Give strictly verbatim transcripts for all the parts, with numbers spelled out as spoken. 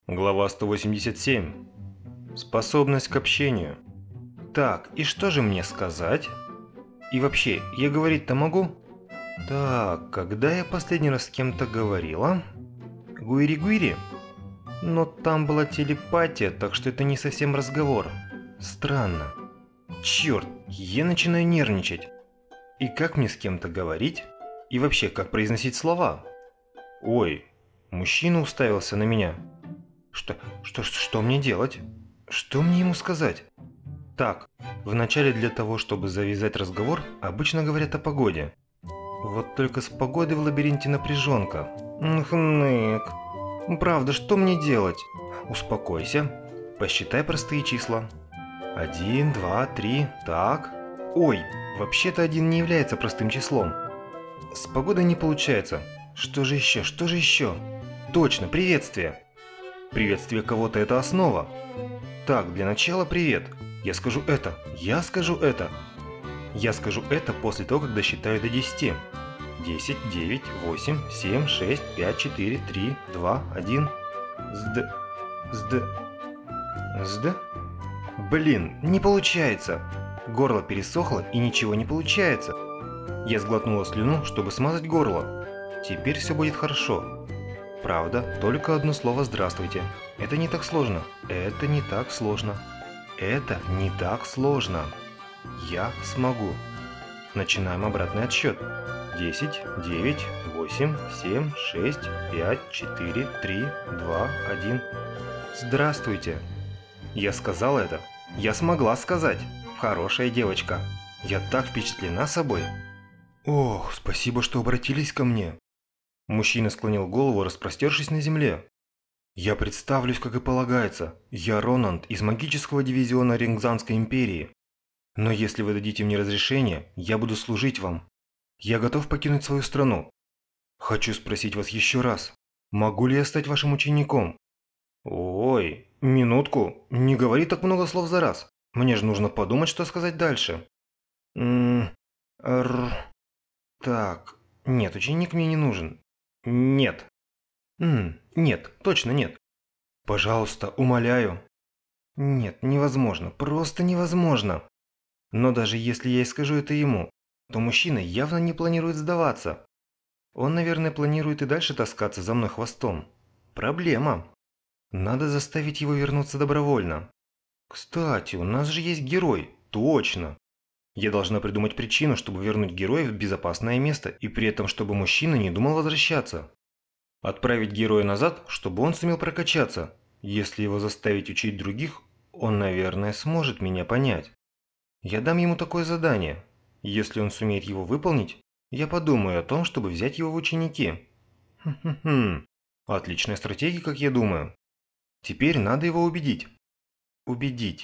Глава сто восемьдесят семь. Способность к общению. Так, и что же мне сказать? И вообще, я говорить-то могу? Так, когда я последний раз с кем-то говорила? Гуири-гуири? Но там была телепатия, так что это не совсем разговор. Странно. Черт, я начинаю нервничать. И как мне с кем-то говорить? И вообще, как произносить слова? Ой, мужчина уставился на меня. Что, что, что мне делать? Что мне ему сказать? Так, вначале для того, чтобы завязать разговор, обычно говорят о погоде. Вот только с погодой в лабиринте напряженка. Хнык. Правда, что мне делать? Успокойся. Посчитай простые числа. Один, два, три, так. Ой, вообще-то один не является простым числом. С погодой не получается. Что же еще, что же еще? Точно, приветствие. Приветствие кого-то – это основа. Так, для начала привет. Я скажу это. Я скажу это. Я скажу это после того, как досчитаю до десяти. десять, девять, восемь, семь, шесть, пять, четыре, три, два, один. Сд... Сд... Сд... Блин, не получается. Горло пересохло и ничего не получается. Я сглотнула слюну, чтобы смазать горло. Теперь все будет хорошо. Правда, только одно слово «здравствуйте». Это не так сложно. Это не так сложно. Это не так сложно. Я смогу. Начинаем обратный отсчет. десять, девять, восемь, семь, шесть, пять, четыре, три, два, один. Здравствуйте. Я сказал это. Я смогла сказать. Хорошая девочка. Я так впечатлена собой. Ох, спасибо, что обратились ко мне. Мужчина склонил голову, распростершись на земле. «Я представлюсь, как и полагается. Я Ронанд из магического дивизиона Рингзанской империи. Но если вы дадите мне разрешение, я буду служить вам. Я готов покинуть свою страну. Хочу спросить вас еще раз. Могу ли я стать вашим учеником?» «Ой, минутку. Не говори так много слов за раз. Мне же нужно подумать, что сказать дальше». «Ммм... Р... Так... Нет, ученик мне не нужен. Нет. М, нет, точно нет. Пожалуйста, умоляю. Нет, невозможно, просто невозможно. Но даже если я и скажу это ему, то мужчина явно не планирует сдаваться. Он, наверное, планирует и дальше таскаться за мной хвостом. Проблема. Надо заставить его вернуться добровольно. Кстати, у нас же есть герой. Точно. Я должна придумать причину, чтобы вернуть героя в безопасное место, и при этом, чтобы мужчина не думал возвращаться. Отправить героя назад, чтобы он сумел прокачаться. Если его заставить учить других, он, наверное, сможет меня понять. Я дам ему такое задание. Если он сумеет его выполнить, я подумаю о том, чтобы взять его в ученики. Хм-хм-хм. Отличная стратегия, как я думаю. Теперь надо его убедить. Убедить.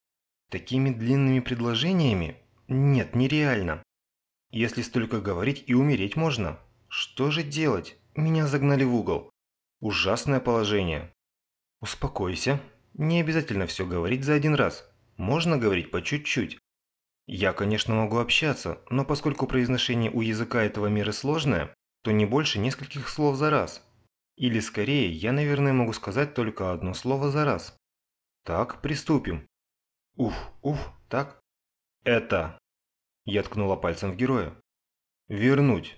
Такими длинными предложениями? Нет, нереально. Если столько говорить, и умереть можно. Что же делать? Меня загнали в угол. Ужасное положение. Успокойся. Не обязательно все говорить за один раз. Можно говорить по чуть-чуть. Я, конечно, могу общаться, но поскольку произношение у языка этого мира сложное, то не больше нескольких слов за раз. Или скорее, я, наверное, могу сказать только одно слово за раз. Так, приступим. Уф, уф, так. Это. Я ткнула пальцем в героя. Вернуть.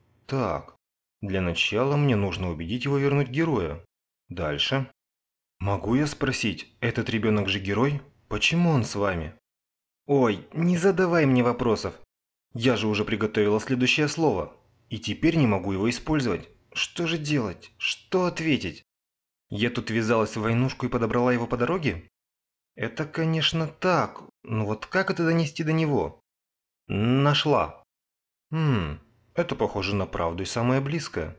Так. Для начала мне нужно убедить его вернуть героя. Дальше. Могу я спросить, этот ребенок же герой? Почему он с вами? Ой, не задавай мне вопросов. Я же уже приготовила следующее слово. И теперь не могу его использовать. Что же делать? Что ответить? Я тут ввязалась в войнушку и подобрала его по дороге? Это, конечно, так. Но вот как это донести до него? Нашла. Хм, это похоже на правду и самое близкое.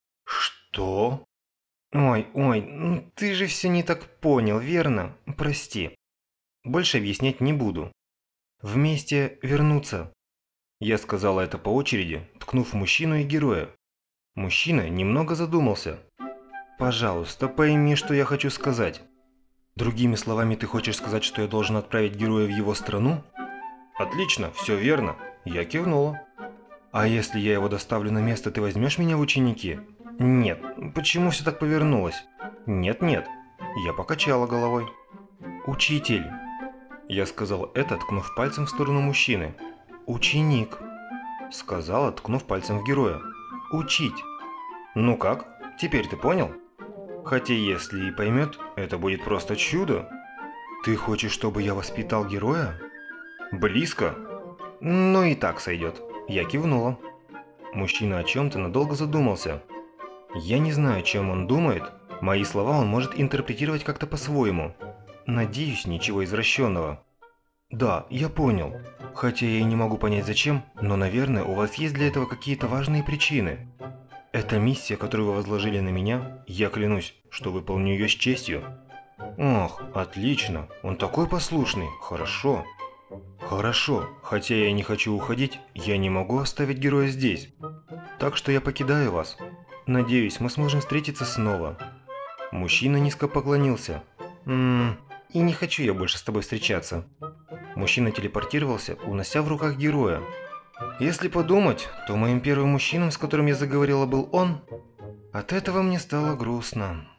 Что? Ой, ой, ну ты же все не так понял, верно? Прости. Больше объяснять не буду. Вместе вернуться. Я сказала это по очереди, ткнув в мужчину и героя. Мужчина немного задумался. Пожалуйста, пойми, что я хочу сказать. Другими словами, ты хочешь сказать, что я должен отправить героя в его страну? Отлично, все верно. Я кивнула. А если я его доставлю на место, ты возьмешь меня в ученики? Нет. Почему все так повернулось? Нет-нет. Я покачала головой. «Учитель!» Я сказал это, ткнув пальцем в сторону мужчины. «Ученик!» Сказала, ткнув пальцем в героя. «Учить!» «Ну как? Теперь ты понял?» «Хотя если и поймет, это будет просто чудо!» «Ты хочешь, чтобы я воспитал героя?» «Близко!» «Ну и так сойдет!» Я кивнула. Мужчина о чем-то надолго задумался. Я не знаю, о чем он думает. Мои слова он может интерпретировать как-то по-своему. Надеюсь, ничего извращенного. Да, я понял. Хотя я и не могу понять зачем, но, наверное, у вас есть для этого какие-то важные причины. Эта миссия, которую вы возложили на меня, я клянусь, что выполню ее с честью. Ох, отлично. Он такой послушный. Хорошо. Хорошо. Хотя я и не хочу уходить, я не могу оставить героя здесь. Так что я покидаю вас. Надеюсь, мы сможем встретиться снова. Мужчина низко поклонился. Ммм, и не хочу я больше с тобой встречаться. Мужчина телепортировался, унося в руках героя. Если подумать, то моим первым мужчиной, с которым я заговорила, был он. От этого мне стало грустно.